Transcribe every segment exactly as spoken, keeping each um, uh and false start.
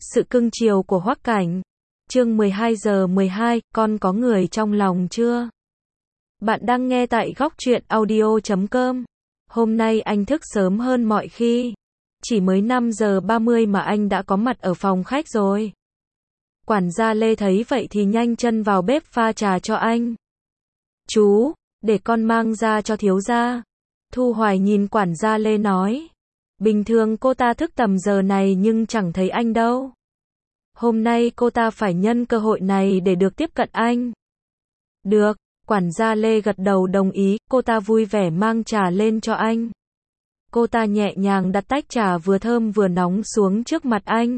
Sự cưng chiều của Hoắc Cảnh. Chương mười hai giờ mười hai, con có người trong lòng chưa? Bạn đang nghe tại góc truyện audio chấm com. Hôm nay anh thức sớm hơn mọi khi. Chỉ mới năm giờ ba mươi mà anh đã có mặt ở phòng khách rồi. Quản gia Lê thấy vậy thì nhanh chân vào bếp pha trà cho anh. Chú, để con mang ra cho thiếu gia. Thu Hoài nhìn quản gia Lê nói. Bình thường cô ta thức tầm giờ này nhưng chẳng thấy anh đâu. Hôm nay cô ta phải nhân cơ hội này để được tiếp cận anh. Được, quản gia Lê gật đầu đồng ý, cô ta vui vẻ mang trà lên cho anh. Cô ta nhẹ nhàng đặt tách trà vừa thơm vừa nóng xuống trước mặt anh.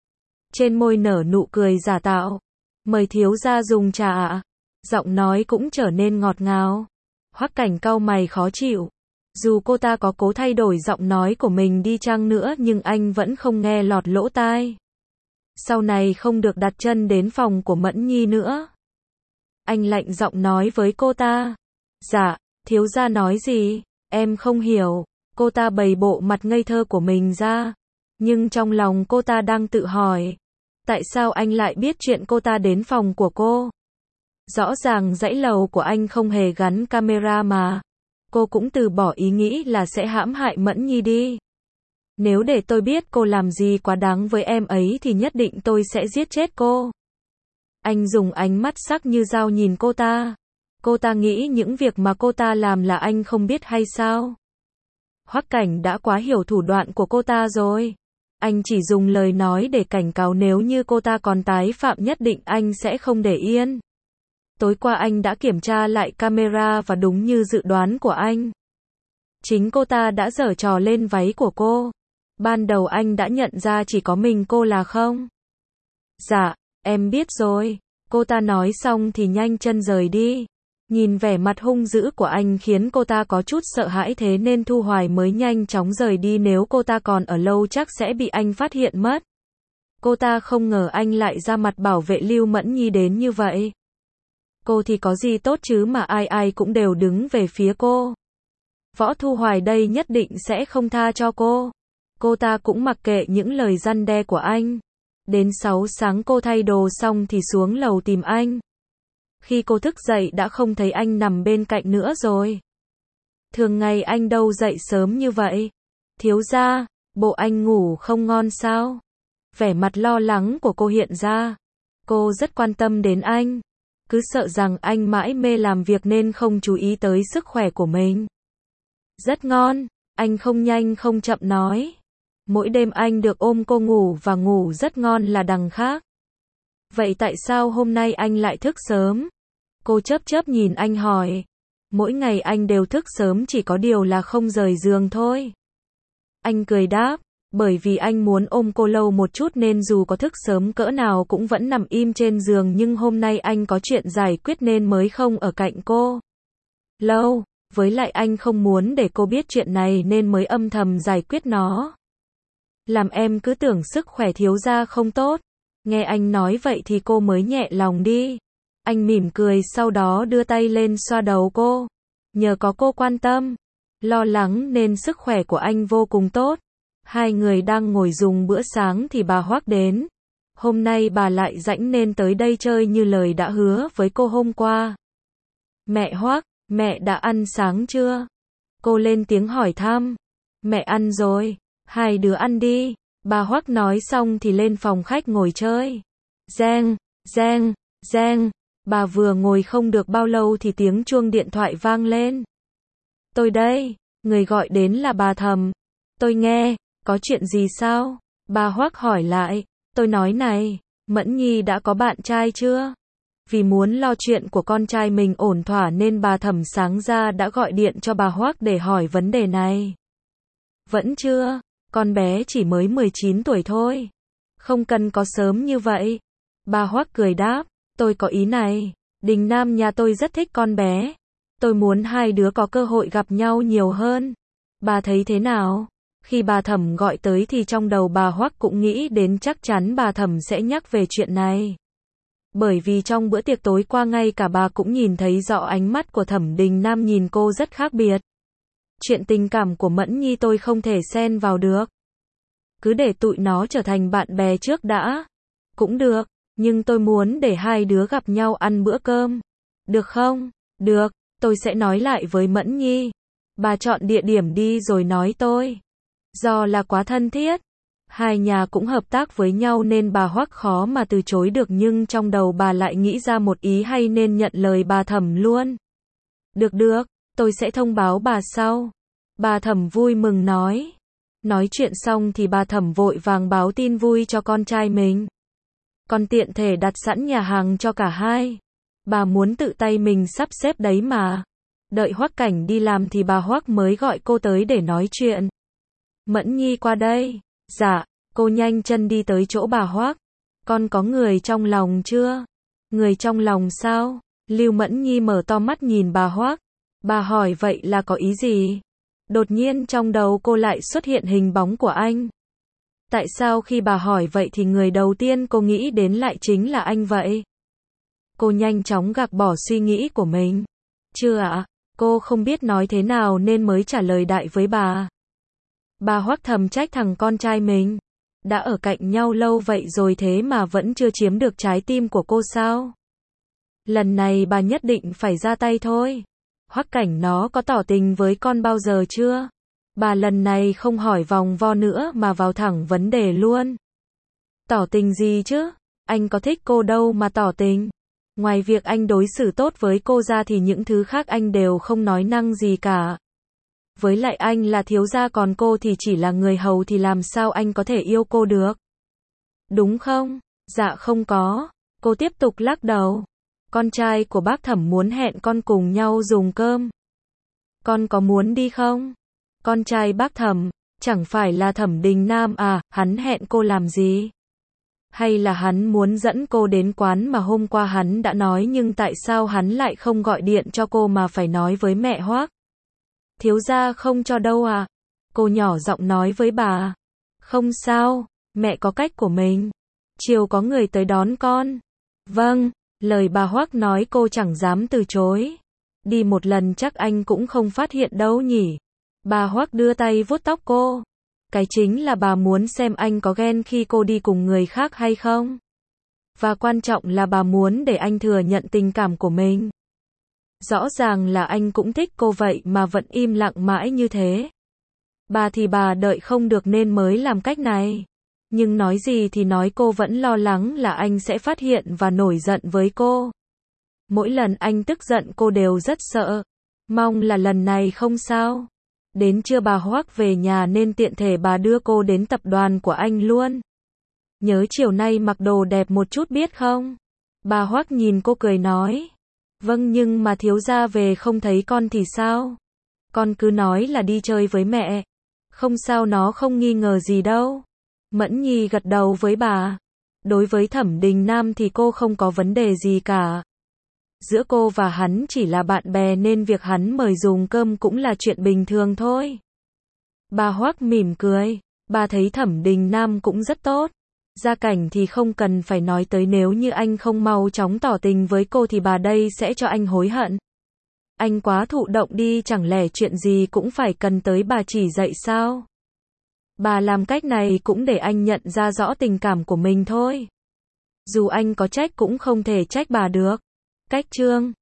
Trên môi nở nụ cười giả tạo. Mời thiếu gia dùng trà ạ. Giọng nói cũng trở nên ngọt ngào. Hoắc Cảnh cau mày khó chịu. Dù cô ta có cố thay đổi giọng nói của mình đi chăng nữa nhưng anh vẫn không nghe lọt lỗ tai. Sau này không được đặt chân đến phòng của Mẫn Nhi nữa. Anh lạnh giọng nói với cô ta. Dạ, thiếu gia nói gì? Em không hiểu. Cô ta bày bộ mặt ngây thơ của mình ra. Nhưng trong lòng cô ta đang tự hỏi. Tại sao anh lại biết chuyện cô ta đến phòng của cô? Rõ ràng dãy lầu của anh không hề gắn camera mà. Cô cũng từ bỏ ý nghĩ là sẽ hãm hại Mẫn Nhi đi. Nếu để tôi biết cô làm gì quá đáng với em ấy thì nhất định tôi sẽ giết chết cô. Anh dùng ánh mắt sắc như dao nhìn cô ta. Cô ta nghĩ những việc mà cô ta làm là anh không biết hay sao? Hoắc Cảnh đã quá hiểu thủ đoạn của cô ta rồi. Anh chỉ dùng lời nói để cảnh cáo nếu như cô ta còn tái phạm nhất định anh sẽ không để yên. Tối qua anh đã kiểm tra lại camera và đúng như dự đoán của anh. Chính cô ta đã giở trò lên váy của cô. Ban đầu anh đã nhận ra chỉ có mình cô là không? Dạ, em biết rồi. Cô ta nói xong thì nhanh chân rời đi. Nhìn vẻ mặt hung dữ của anh khiến cô ta có chút sợ hãi thế nên Thu Hoài mới nhanh chóng rời đi, nếu cô ta còn ở lâu chắc sẽ bị anh phát hiện mất. Cô ta không ngờ anh lại ra mặt bảo vệ Lưu Mẫn Nhi đến như vậy. Cô thì có gì tốt chứ mà ai ai cũng đều đứng về phía cô. Võ Thu Hoài đây nhất định sẽ không tha cho cô. Cô ta cũng mặc kệ những lời răn đe của anh. Đến sáu sáng cô thay đồ xong thì xuống lầu tìm anh. Khi cô thức dậy đã không thấy anh nằm bên cạnh nữa rồi. Thường ngày anh đâu dậy sớm như vậy. Thiếu gia, bộ anh ngủ không ngon sao? Vẻ mặt lo lắng của cô hiện ra. Cô rất quan tâm đến anh. Cứ sợ rằng anh mãi mê làm việc nên không chú ý tới sức khỏe của mình. Rất ngon, anh không nhanh không chậm nói. Mỗi đêm anh được ôm cô ngủ và ngủ rất ngon là đằng khác. Vậy tại sao hôm nay anh lại thức sớm? Cô chớp chớp nhìn anh hỏi. Mỗi ngày anh đều thức sớm, chỉ có điều là không rời giường thôi. Anh cười đáp, bởi vì anh muốn ôm cô lâu một chút nên dù có thức sớm cỡ nào cũng vẫn nằm im trên giường, nhưng hôm nay anh có chuyện giải quyết nên mới không ở cạnh cô lâu. Với lại anh không muốn để cô biết chuyện này nên mới âm thầm giải quyết nó. Làm em cứ tưởng sức khỏe thiếu gia không tốt. Nghe anh nói vậy thì cô mới nhẹ lòng đi. Anh mỉm cười sau đó đưa tay lên xoa đầu cô. Nhờ có cô quan tâm, lo lắng nên sức khỏe của anh vô cùng tốt. Hai người đang ngồi dùng bữa sáng thì bà Hoắc đến. Hôm nay bà lại rảnh nên tới đây chơi như lời đã hứa với cô hôm qua. Mẹ Hoắc, mẹ đã ăn sáng chưa? Cô lên tiếng hỏi thăm. Mẹ ăn rồi, hai đứa ăn đi. Bà Hoắc nói xong thì lên phòng khách ngồi chơi. Reng, reng, reng. Bà vừa ngồi không được bao lâu thì tiếng chuông điện thoại vang lên. Tôi đây, người gọi đến là bà Thầm. Tôi nghe, có chuyện gì sao? Bà Hoắc hỏi lại. Tôi nói này, Mẫn Nhi đã có bạn trai chưa? Vì muốn lo chuyện của con trai mình ổn thỏa nên bà Thẩm sáng ra đã gọi điện cho bà Hoắc để hỏi vấn đề này. Vẫn chưa, con bé chỉ mới mười chín tuổi thôi. Không cần có sớm như vậy. Bà Hoắc cười đáp, tôi có ý này, Đình Nam nhà tôi rất thích con bé. Tôi muốn hai đứa có cơ hội gặp nhau nhiều hơn. Bà thấy thế nào? Khi bà Thẩm gọi tới thì trong đầu bà Hoắc cũng nghĩ đến chắc chắn bà Thẩm sẽ nhắc về chuyện này. Bởi vì trong bữa tiệc tối qua ngay cả bà cũng nhìn thấy rõ ánh mắt của Thẩm Đình Nam nhìn cô rất khác biệt. Chuyện tình cảm của Mẫn Nhi tôi không thể xen vào được. cứ để tụi nó trở thành bạn bè trước đã. Cũng được, nhưng tôi muốn để hai đứa gặp nhau ăn bữa cơm. Được không? Được, tôi sẽ nói lại với Mẫn Nhi. Bà chọn địa điểm đi rồi nói tôi. Do là quá thân thiết, hai nhà cũng hợp tác với nhau nên bà Hoắc khó mà từ chối được, nhưng trong đầu bà lại nghĩ ra một ý hay nên nhận lời bà Thẩm luôn. Được được, tôi sẽ thông báo bà sau. Bà Thẩm vui mừng nói. Nói chuyện xong thì bà Thẩm vội vàng báo tin vui cho con trai mình. Còn tiện thể đặt sẵn nhà hàng cho cả hai. Bà muốn tự tay mình sắp xếp đấy mà. Đợi Hoắc Cảnh đi làm thì bà Hoắc mới gọi cô tới để nói chuyện. Mẫn Nhi qua đây. Dạ, cô nhanh chân đi tới chỗ bà Hoắc. Con có người trong lòng chưa? Người trong lòng sao? Lưu Mẫn Nhi mở to mắt nhìn bà Hoắc. Bà hỏi vậy là có ý gì? Đột nhiên trong đầu cô lại xuất hiện hình bóng của anh. Tại sao khi bà hỏi vậy thì người đầu tiên cô nghĩ đến lại chính là anh vậy? Cô nhanh chóng gạt bỏ suy nghĩ của mình. Chưa ạ, cô không biết nói thế nào nên mới trả lời đại với bà. Bà Hoắc thầm trách thằng con trai mình. Đã ở cạnh nhau lâu vậy rồi thế mà vẫn chưa chiếm được trái tim của cô sao? Lần này bà nhất định phải ra tay thôi. Hoắc Cảnh nó có tỏ tình với con bao giờ chưa? Bà lần này không hỏi vòng vo nữa mà vào thẳng vấn đề luôn. Tỏ tình gì chứ? Anh có thích cô đâu mà tỏ tình. Ngoài việc anh đối xử tốt với cô ra thì những thứ khác anh đều không nói năng gì cả. Với lại anh là thiếu gia còn cô thì chỉ là người hầu thì làm sao anh có thể yêu cô được? Đúng không? Dạ không có. Cô tiếp tục lắc đầu. Con trai của bác Thẩm muốn hẹn con cùng nhau dùng cơm. Con có muốn đi không? Con trai bác Thẩm, chẳng phải là Thẩm Đình Nam à, hắn hẹn cô làm gì? Hay là hắn muốn dẫn cô đến quán mà hôm qua hắn đã nói nhưng tại sao hắn lại không gọi điện cho cô mà phải nói với mẹ Hoắc? Thiếu gia không cho đâu à? Cô nhỏ giọng nói với bà. Không sao, mẹ có cách của mình. Chiều có người tới đón con. Vâng, lời bà Hoắc nói cô chẳng dám từ chối. Đi một lần chắc anh cũng không phát hiện đâu nhỉ. Bà Hoắc đưa tay vuốt tóc cô. Cái chính là bà muốn xem anh có ghen khi cô đi cùng người khác hay không. Và quan trọng là bà muốn để anh thừa nhận tình cảm của mình. Rõ ràng là anh cũng thích cô vậy mà vẫn im lặng mãi như thế. Bà thì bà đợi không được nên mới làm cách này. Nhưng nói gì thì nói cô vẫn lo lắng là anh sẽ phát hiện và nổi giận với cô. Mỗi lần anh tức giận cô đều rất sợ. Mong là lần này không sao. Đến trưa bà Hoắc về nhà nên tiện thể bà đưa cô đến tập đoàn của anh luôn. Nhớ chiều nay mặc đồ đẹp một chút biết không? Bà Hoắc nhìn cô cười nói. Vâng nhưng mà thiếu gia về không thấy con thì sao? Con cứ nói là đi chơi với mẹ. Không sao nó không nghi ngờ gì đâu. Mẫn Nhi gật đầu với bà. Đối với Thẩm Đình Nam thì cô không có vấn đề gì cả. Giữa cô và hắn chỉ là bạn bè nên việc hắn mời dùng cơm cũng là chuyện bình thường thôi. Bà Hoắc mỉm cười. Bà thấy Thẩm Đình Nam cũng rất tốt. Gia cảnh thì không cần phải nói tới, nếu như anh không mau chóng tỏ tình với cô thì bà đây sẽ cho anh hối hận. Anh quá thụ động đi, chẳng lẽ chuyện gì cũng phải cần tới bà chỉ dạy sao? Bà làm cách này cũng để anh nhận ra rõ tình cảm của mình thôi. Dù anh có trách cũng không thể trách bà được. Cách chương